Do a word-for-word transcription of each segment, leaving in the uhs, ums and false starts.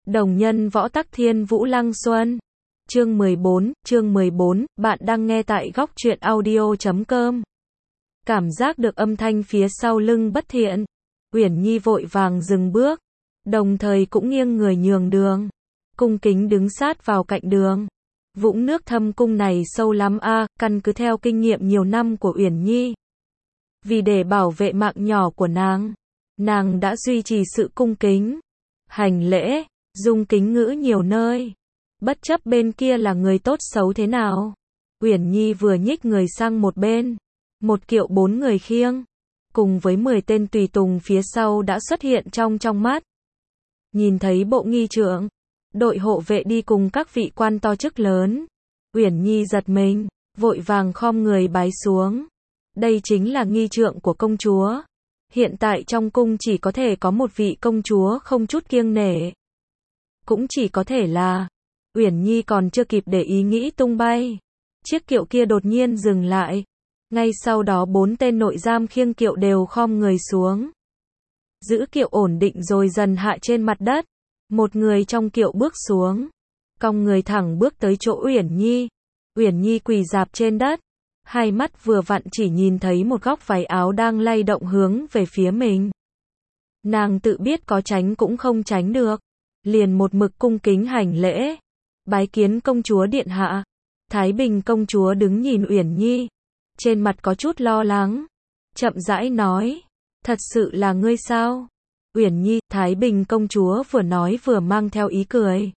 Đồng nhân võ tắc thiên vũ lăng xuân. Chương mười bốn, chương mười bốn, bạn đang nghe tại góc truyện audio chấm com. Cảm giác được âm thanh phía sau lưng bất thiện. Uyển Nhi vội vàng dừng bước, đồng thời cũng nghiêng người nhường đường. Cung kính đứng sát vào cạnh đường. Vũng nước thâm cung này sâu lắm a, à, căn cứ theo kinh nghiệm nhiều năm của Uyển Nhi. Vì để bảo vệ mạng nhỏ của nàng, nàng đã duy trì sự cung kính, hành lễ, dùng kính ngữ nhiều nơi. Bất chấp bên kia là người tốt xấu thế nào. Uyển Nhi vừa nhích người sang một bên. Một kiệu bốn người khiêng, cùng với mười tên tùy tùng phía sau đã xuất hiện trong trong mắt. Nhìn thấy bộ nghi trượng, đội hộ vệ đi cùng các vị quan to chức lớn. Uyển Nhi giật mình, vội vàng khom người bái xuống. Đây chính là nghi trượng của công chúa. Hiện tại trong cung chỉ có thể có một vị công chúa không chút kiêng nể. Cũng chỉ có thể là, Uyển Nhi còn chưa kịp để ý nghĩ tung bay. Chiếc kiệu kia đột nhiên dừng lại. Ngay sau đó bốn tên nội giam khiêng kiệu đều khom người xuống. Giữ kiệu ổn định rồi dần hạ trên mặt đất. Một người trong kiệu bước xuống, cong người thẳng bước tới chỗ Uyển Nhi. Uyển Nhi quỳ rạp trên đất, hai mắt vừa vặn chỉ nhìn thấy một góc váy áo đang lay động hướng về phía mình. Nàng tự biết có tránh cũng không tránh được, liền một mực cung kính hành lễ. Bái kiến công chúa điện hạ. Thái Bình công chúa đứng nhìn Uyển Nhi, trên mặt có chút lo lắng, chậm rãi nói, thật sự là ngươi sao? Uyển Nhi, Thái Bình công chúa vừa nói vừa mang theo ý cười.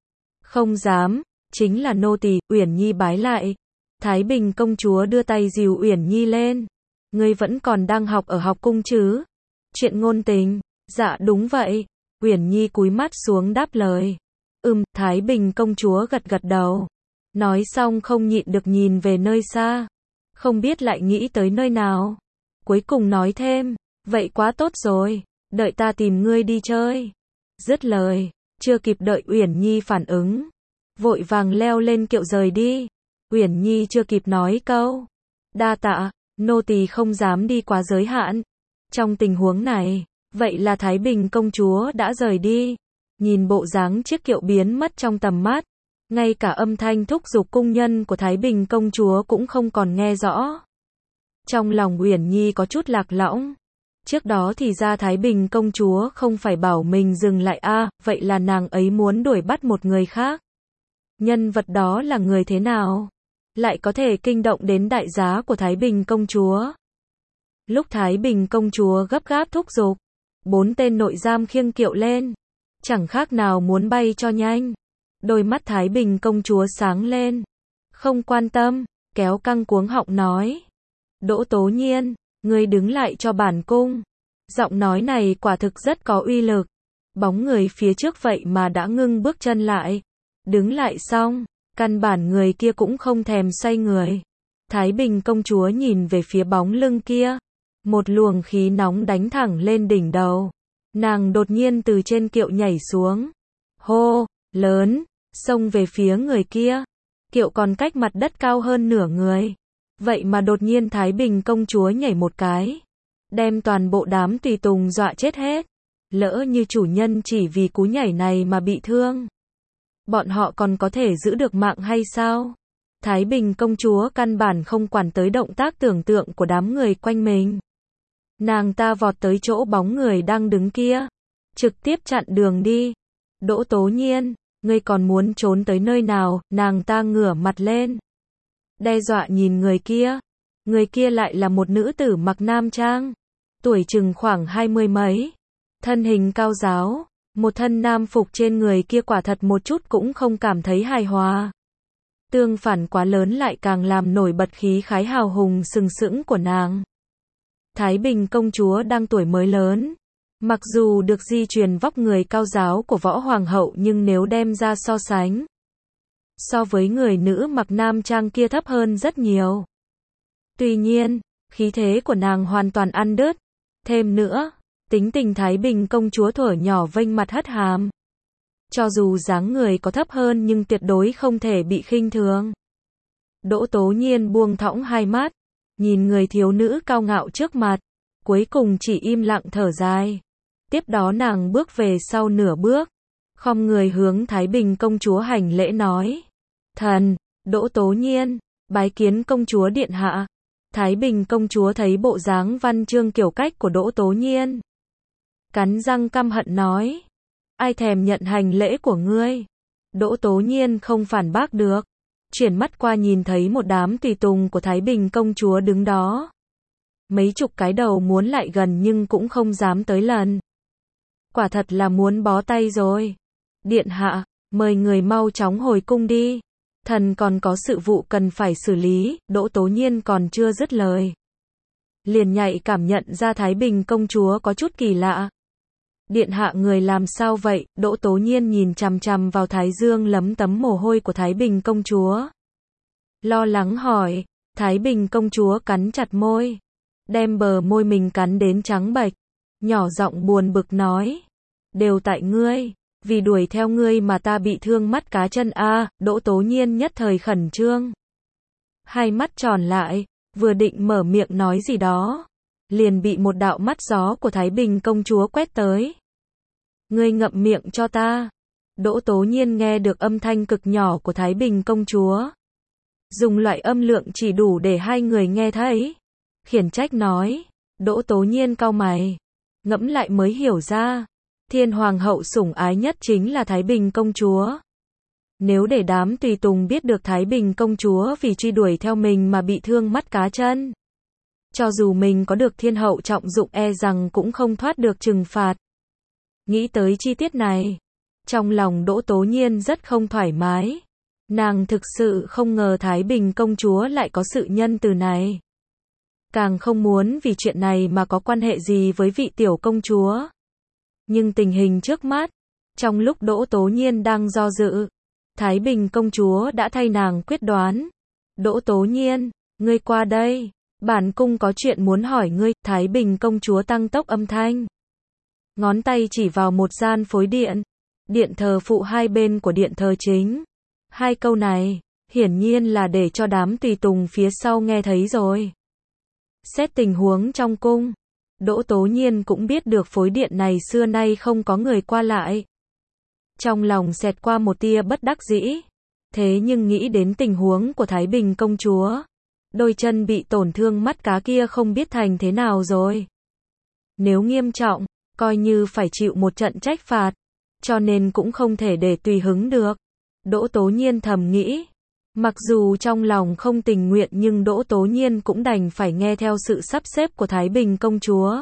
Không dám, chính là nô tỳ. Uyển Nhi bái lại. Thái Bình công chúa đưa tay dìu Uyển Nhi lên. Ngươi vẫn còn đang học ở học cung chứ? Chuyện ngôn tình. Dạ đúng vậy. Uyển Nhi cúi mắt xuống đáp lời. Ừm, Thái Bình công chúa gật gật đầu. Nói xong không nhịn được nhìn về nơi xa. Không biết lại nghĩ tới nơi nào. Cuối cùng nói thêm, vậy quá tốt rồi. Đợi ta tìm ngươi đi chơi. Dứt lời, chưa kịp đợi Uyển Nhi phản ứng, vội vàng leo lên kiệu rời đi. Uyển Nhi chưa kịp nói câu đa tạ, nô tỳ không dám đi quá giới hạn. Trong tình huống này, vậy là Thái Bình công chúa đã rời đi. Nhìn bộ dáng chiếc kiệu biến mất trong tầm mắt, ngay cả âm thanh thúc giục cung nhân của Thái Bình công chúa cũng không còn nghe rõ. Trong lòng Uyển Nhi có chút lạc lõng. Trước đó thì ra Thái Bình công chúa không phải bảo mình dừng lại a, à, vậy là nàng ấy muốn đuổi bắt một người khác. Nhân vật đó là người thế nào? Lại có thể kinh động đến đại giá của Thái Bình công chúa. Lúc Thái Bình công chúa gấp gáp thúc giục, bốn tên nội giam khiêng kiệu lên, chẳng khác nào muốn bay cho nhanh. Đôi mắt Thái Bình công chúa sáng lên, không quan tâm, kéo căng cuống họng nói. Đỗ Tố Nhiên, ngươi đứng lại cho bản cung. Giọng nói này quả thực rất có uy lực. Bóng người phía trước vậy mà đã ngưng bước chân lại. Đứng lại xong, căn bản người kia cũng không thèm xoay người. Thái Bình công chúa nhìn về phía bóng lưng kia. Một luồng khí nóng đánh thẳng lên đỉnh đầu. Nàng đột nhiên từ trên kiệu nhảy xuống. Hô, lớn, xông về phía người kia. Kiệu còn cách mặt đất cao hơn nửa người. Vậy mà đột nhiên Thái Bình công chúa nhảy một cái, đem toàn bộ đám tùy tùng dọa chết hết. Lỡ như chủ nhân chỉ vì cú nhảy này mà bị thương, bọn họ còn có thể giữ được mạng hay sao? Thái Bình công chúa căn bản không quản tới động tác tưởng tượng của đám người quanh mình. Nàng ta vọt tới chỗ bóng người đang đứng kia, trực tiếp chặn đường đi. Đỗ Tố Nhiên, ngươi còn muốn trốn tới nơi nào? Nàng ta ngửa mặt lên, đe dọa nhìn người kia. Người kia lại là một nữ tử mặc nam trang, tuổi chừng khoảng hai mươi mấy, thân hình cao ráo, một thân nam phục trên người kia quả thật một chút cũng không cảm thấy hài hòa. Tương phản quá lớn lại càng làm nổi bật khí khái hào hùng sừng sững của nàng. Thái Bình công chúa đang tuổi mới lớn, mặc dù được di truyền vóc người cao ráo của võ hoàng hậu nhưng nếu đem ra so sánh, so với người nữ mặc nam trang kia thấp hơn rất nhiều. Tuy nhiên, khí thế của nàng hoàn toàn ăn đứt. Thêm nữa, tính tình Thái Bình công chúa thuở nhỏ vênh mặt hất hàm. Cho dù dáng người có thấp hơn nhưng tuyệt đối không thể bị khinh thường. Đỗ Tố Nhiên buông thõng hai mắt, nhìn người thiếu nữ cao ngạo trước mặt, cuối cùng chỉ im lặng thở dài. Tiếp đó nàng bước về sau nửa bước, khom người hướng Thái Bình công chúa hành lễ nói. Thần, Đỗ Tố Nhiên, bái kiến công chúa điện hạ. Thái Bình công chúa thấy bộ dáng văn chương kiểu cách của Đỗ Tố Nhiên. Cắn răng căm hận nói. Ai thèm nhận hành lễ của ngươi? Đỗ Tố Nhiên không phản bác được. Chuyển mắt qua nhìn thấy một đám tùy tùng của Thái Bình công chúa đứng đó. Mấy chục cái đầu muốn lại gần nhưng cũng không dám tới lần. Quả thật là muốn bó tay rồi. Điện hạ, mời người mau chóng hồi cung đi. Thần còn có sự vụ cần phải xử lý. Đỗ Tố Nhiên còn chưa dứt lời. Liền nhạy cảm nhận ra Thái Bình công chúa có chút kỳ lạ. Điện hạ người làm sao vậy? Đỗ Tố Nhiên nhìn chằm chằm vào thái dương lấm tấm mồ hôi của Thái Bình công chúa. Lo lắng hỏi. Thái Bình công chúa cắn chặt môi. Đem bờ môi mình cắn đến trắng bệch. Nhỏ giọng buồn bực nói. Đều tại ngươi. Vì đuổi theo ngươi mà ta bị thương mắt cá chân a. À, Đỗ Tố Nhiên nhất thời khẩn trương. Hai mắt tròn lại. Vừa định mở miệng nói gì đó. Liền bị một đạo mắt gió của Thái Bình công chúa quét tới. Ngươi ngậm miệng cho ta. Đỗ Tố Nhiên nghe được âm thanh cực nhỏ của Thái Bình công chúa. Dùng loại âm lượng chỉ đủ để hai người nghe thấy. Khiển trách nói. Đỗ Tố Nhiên cau mày. Ngẫm lại mới hiểu ra. Thiên hoàng hậu sủng ái nhất chính là Thái Bình công chúa. Nếu để đám tùy tùng biết được Thái Bình công chúa vì truy đuổi theo mình mà bị thương mắt cá chân. Cho dù mình có được thiên hậu trọng dụng e rằng cũng không thoát được trừng phạt. Nghĩ tới chi tiết này. Trong lòng Đỗ Tố Nhiên rất không thoải mái. Nàng thực sự không ngờ Thái Bình công chúa lại có sự nhân từ này. Càng không muốn vì chuyện này mà có quan hệ gì với vị tiểu công chúa. Nhưng tình hình trước mắt, trong lúc Đỗ Tố Nhiên đang do dự, Thái Bình công chúa đã thay nàng quyết đoán. Đỗ Tố Nhiên, ngươi qua đây, bản cung có chuyện muốn hỏi ngươi. Thái Bình công chúa tăng tốc âm thanh. Ngón tay chỉ vào một gian phối điện, điện thờ phụ hai bên của điện thờ chính. Hai câu này, hiển nhiên là để cho đám tùy tùng phía sau nghe thấy rồi. Xét tình huống trong cung, Đỗ Tố Nhiên cũng biết được phối điện này xưa nay không có người qua lại. Trong lòng xẹt qua một tia bất đắc dĩ. Thế nhưng nghĩ đến tình huống của Thái Bình công chúa. Đôi chân bị tổn thương mắt cá kia không biết thành thế nào rồi. Nếu nghiêm trọng, coi như phải chịu một trận trách phạt. Cho nên cũng không thể để tùy hứng được. Đỗ Tố Nhiên thầm nghĩ. Mặc dù trong lòng không tình nguyện nhưng Đỗ Tố Nhiên cũng đành phải nghe theo sự sắp xếp của Thái Bình công chúa.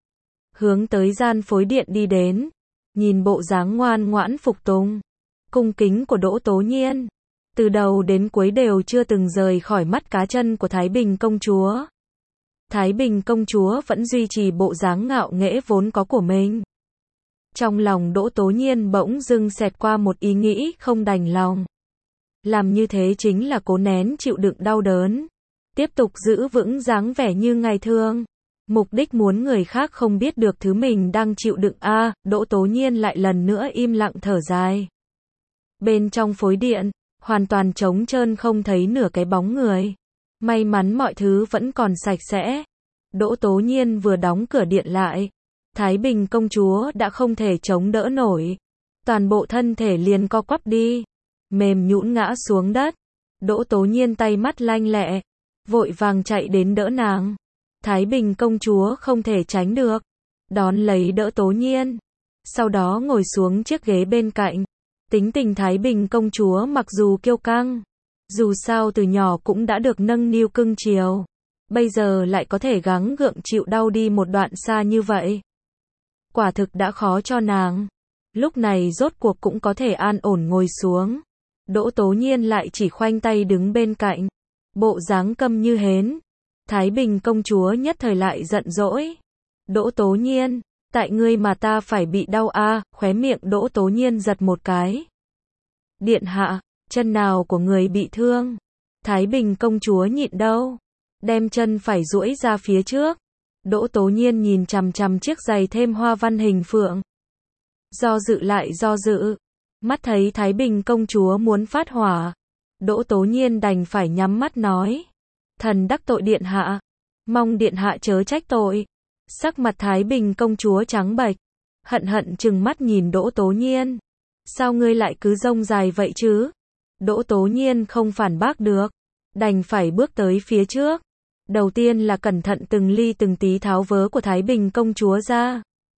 Hướng tới gian phối điện đi đến. Nhìn bộ dáng ngoan ngoãn phục tùng, cung kính của Đỗ Tố Nhiên. Từ đầu đến cuối đều chưa từng rời khỏi mắt cá chân của Thái Bình công chúa. Thái Bình công chúa vẫn duy trì bộ dáng ngạo nghễ vốn có của mình. Trong lòng Đỗ Tố Nhiên bỗng dưng xẹt qua một ý nghĩ không đành lòng. Làm như thế chính là cố nén chịu đựng đau đớn. Tiếp tục giữ vững dáng vẻ như ngày thường. Mục đích muốn người khác không biết được thứ mình đang chịu đựng a. À, Đỗ Tố Nhiên lại lần nữa im lặng thở dài. Bên trong phối điện, hoàn toàn trống trơn không thấy nửa cái bóng người. May mắn mọi thứ vẫn còn sạch sẽ. Đỗ Tố Nhiên vừa đóng cửa điện lại. Thái Bình công chúa đã không thể chống đỡ nổi. Toàn bộ thân thể liền co quắp đi. Mềm nhũn ngã xuống đất. Đỗ Tố Nhiên tay mắt lanh lẹ. Vội vàng chạy đến đỡ nàng. Thái Bình công chúa không thể tránh được. Đón lấy đỡ Tố Nhiên. Sau đó ngồi xuống chiếc ghế bên cạnh. Tính tình Thái Bình công chúa mặc dù kiêu căng. Dù sao từ nhỏ cũng đã được nâng niu cưng chiều. Bây giờ lại có thể gắng gượng chịu đau đi một đoạn xa như vậy. Quả thực đã khó cho nàng. Lúc này rốt cuộc cũng có thể an ổn ngồi xuống. Đỗ Tố Nhiên lại chỉ khoanh tay đứng bên cạnh. Bộ dáng câm như hến. Thái Bình công chúa nhất thời lại giận dỗi. Đỗ Tố Nhiên, tại ngươi mà ta phải bị đau a. À, khóe miệng Đỗ Tố Nhiên giật một cái. Điện hạ, chân nào của người bị thương? Thái Bình công chúa nhịn đâu. Đem chân phải duỗi ra phía trước. Đỗ Tố Nhiên nhìn chằm chằm chiếc giày thêm hoa văn hình phượng. Do dự lại do dự. Mắt thấy Thái Bình công chúa muốn phát hỏa. Đỗ Tố Nhiên đành phải nhắm mắt nói. Thần đắc tội điện hạ. Mong điện hạ chớ trách tội. Sắc mặt Thái Bình công chúa trắng bệch. Hận hận trừng mắt nhìn Đỗ Tố Nhiên. Sao ngươi lại cứ rông dài vậy chứ? Đỗ Tố Nhiên không phản bác được, đành phải bước tới phía trước. Đầu tiên là cẩn thận từng ly từng tí tháo vớ của Thái Bình công chúa ra.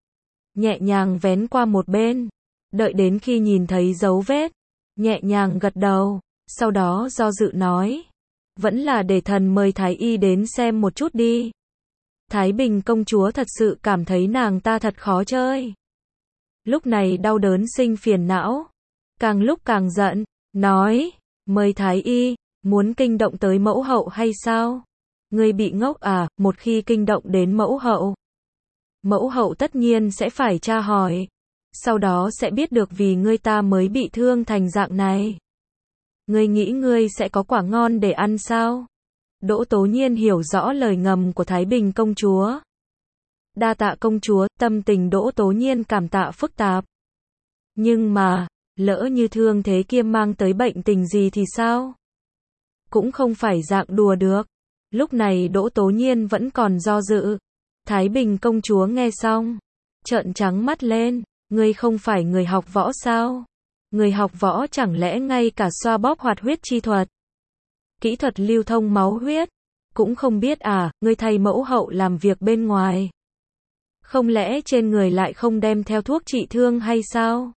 Nhẹ nhàng vén qua một bên, đợi đến khi nhìn thấy dấu vết, nhẹ nhàng gật đầu, sau đó do dự nói, vẫn là để thần mời Thái Y đến xem một chút đi. Thái Bình công chúa thật sự cảm thấy nàng ta thật khó chơi. Lúc này đau đớn sinh phiền não, càng lúc càng giận, nói, mời Thái Y, muốn kinh động tới mẫu hậu hay sao? Ngươi bị ngốc à, một khi kinh động đến mẫu hậu. Mẫu hậu tất nhiên sẽ phải tra hỏi, sau đó sẽ biết được vì ngươi ta mới bị thương thành dạng này. Ngươi nghĩ ngươi sẽ có quả ngon để ăn sao? Đỗ Tố Nhiên hiểu rõ lời ngầm của Thái Bình công chúa. Đa tạ công chúa, tâm tình Đỗ Tố Nhiên cảm tạ phức tạp. Nhưng mà, lỡ như thương thế kia mang tới bệnh tình gì thì sao? Cũng không phải dạng đùa được. Lúc này Đỗ Tố Nhiên vẫn còn do dự. Thái Bình công chúa nghe xong, trợn trắng mắt lên, ngươi không phải người học võ sao? Người học võ chẳng lẽ ngay cả xoa bóp hoạt huyết chi thuật, kỹ thuật lưu thông máu huyết, cũng không biết à, ngươi thay mẫu hậu làm việc bên ngoài. Không lẽ trên người lại không đem theo thuốc trị thương hay sao?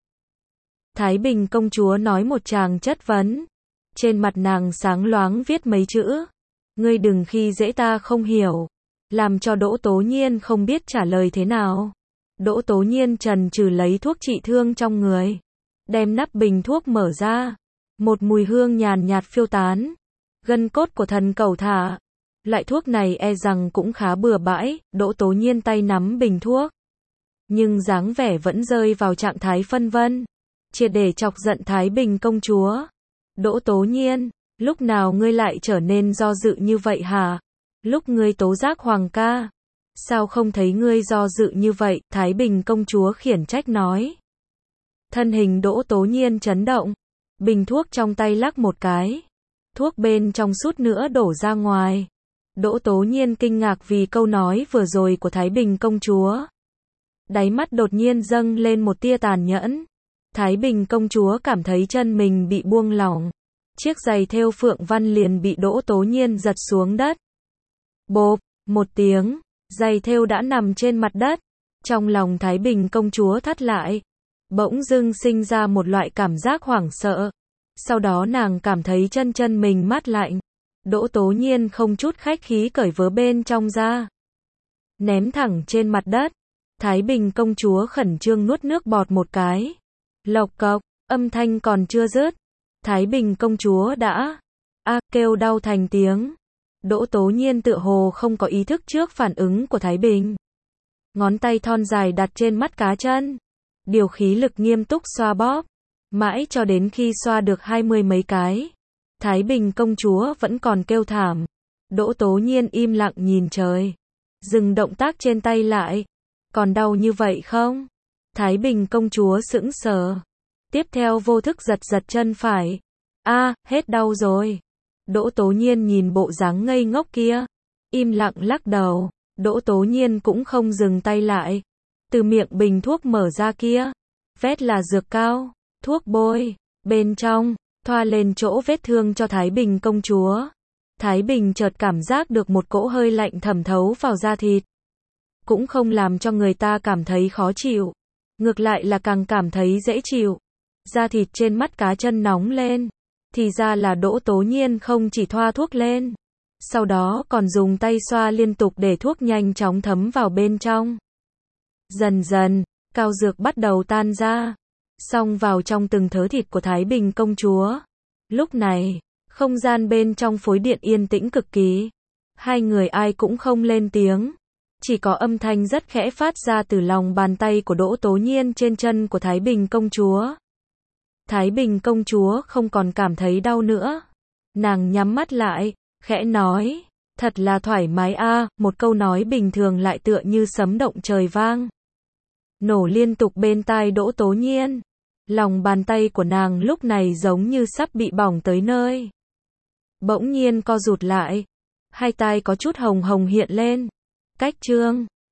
Thái Bình công chúa nói một tràng chất vấn. Trên mặt nàng sáng loáng viết mấy chữ. Ngươi đừng khi dễ ta không hiểu. Làm cho Đỗ Tố Nhiên không biết trả lời thế nào. Đỗ Tố Nhiên trần trừ lấy thuốc trị thương trong người. Đem nắp bình thuốc mở ra. Một mùi hương nhàn nhạt phiêu tán. Gân cốt của thần cẩu thả. Loại thuốc này e rằng cũng khá bừa bãi. Đỗ Tố Nhiên tay nắm bình thuốc, nhưng dáng vẻ vẫn rơi vào trạng thái phân vân, triệt để chọc giận Thái Bình công chúa. Đỗ Tố Nhiên, lúc nào ngươi lại trở nên do dự như vậy hả? Lúc ngươi tố giác Hoàng ca, sao không thấy ngươi do dự như vậy? Thái Bình công chúa khiển trách nói. Thân hình Đỗ Tố Nhiên chấn động, bình thuốc trong tay lắc một cái, thuốc bên trong sút nữa đổ ra ngoài. Đỗ Tố Nhiên kinh ngạc vì câu nói vừa rồi của Thái Bình công chúa. Đáy mắt đột nhiên dâng lên một tia tàn nhẫn. Thái Bình công chúa cảm thấy chân mình bị buông lỏng. Chiếc giày thêu phượng văn liền bị Đỗ Tố Nhiên giật xuống đất. Bộp, một tiếng, giày thêu đã nằm trên mặt đất. Trong lòng Thái Bình công chúa thắt lại. Bỗng dưng sinh ra một loại cảm giác hoảng sợ. Sau đó nàng cảm thấy chân chân mình mát lạnh. Đỗ Tố Nhiên không chút khách khí cởi vớ bên trong ra, ném thẳng trên mặt đất. Thái Bình công chúa khẩn trương nuốt nước bọt một cái. Lộc cộc, âm thanh còn chưa dứt, Thái Bình công chúa đã a kêu đau thành tiếng. Đỗ Tố Nhiên tựa hồ không có ý thức trước phản ứng của Thái Bình. Ngón tay thon dài đặt trên mắt cá chân, điều khí lực nghiêm túc xoa bóp, mãi cho đến khi xoa được hai mươi mấy cái. Thái Bình công chúa vẫn còn kêu thảm. Đỗ Tố Nhiên im lặng nhìn trời, dừng động tác trên tay lại. Còn đau như vậy không? Thái Bình công chúa sững sờ. Tiếp theo vô thức giật giật chân phải. A, à, hết đau rồi. Đỗ Tố Nhiên nhìn bộ dáng ngây ngốc kia, im lặng lắc đầu. Đỗ Tố Nhiên cũng không dừng tay lại. Từ miệng bình thuốc mở ra kia, vét là dược cao, thuốc bôi, bên trong thoa lên chỗ vết thương cho Thái Bình công chúa. Thái Bình chợt cảm giác được một cỗ hơi lạnh thẩm thấu vào da thịt. Cũng không làm cho người ta cảm thấy khó chịu, ngược lại là càng cảm thấy dễ chịu. Da thịt trên mắt cá chân nóng lên. Thì ra là Đỗ Tố Nhiên không chỉ thoa thuốc lên, sau đó còn dùng tay xoa liên tục để thuốc nhanh chóng thấm vào bên trong. Dần dần, cao dược bắt đầu tan ra, xông vào trong từng thớ thịt của Thái Bình công chúa. Lúc này, không gian bên trong phối điện yên tĩnh cực kỳ. Hai người ai cũng không lên tiếng. Chỉ có âm thanh rất khẽ phát ra từ lòng bàn tay của Đỗ Tố Nhiên trên chân của Thái Bình công chúa. Thái Bình công chúa không còn cảm thấy đau nữa. Nàng nhắm mắt lại, khẽ nói, thật là thoải mái a, một câu nói bình thường lại tựa như sấm động trời vang, nổ liên tục bên tai Đỗ Tố Nhiên. Lòng bàn tay của nàng lúc này giống như sắp bị bỏng tới nơi. Bỗng nhiên co rụt lại, hai tai có chút hồng hồng hiện lên. Cách chương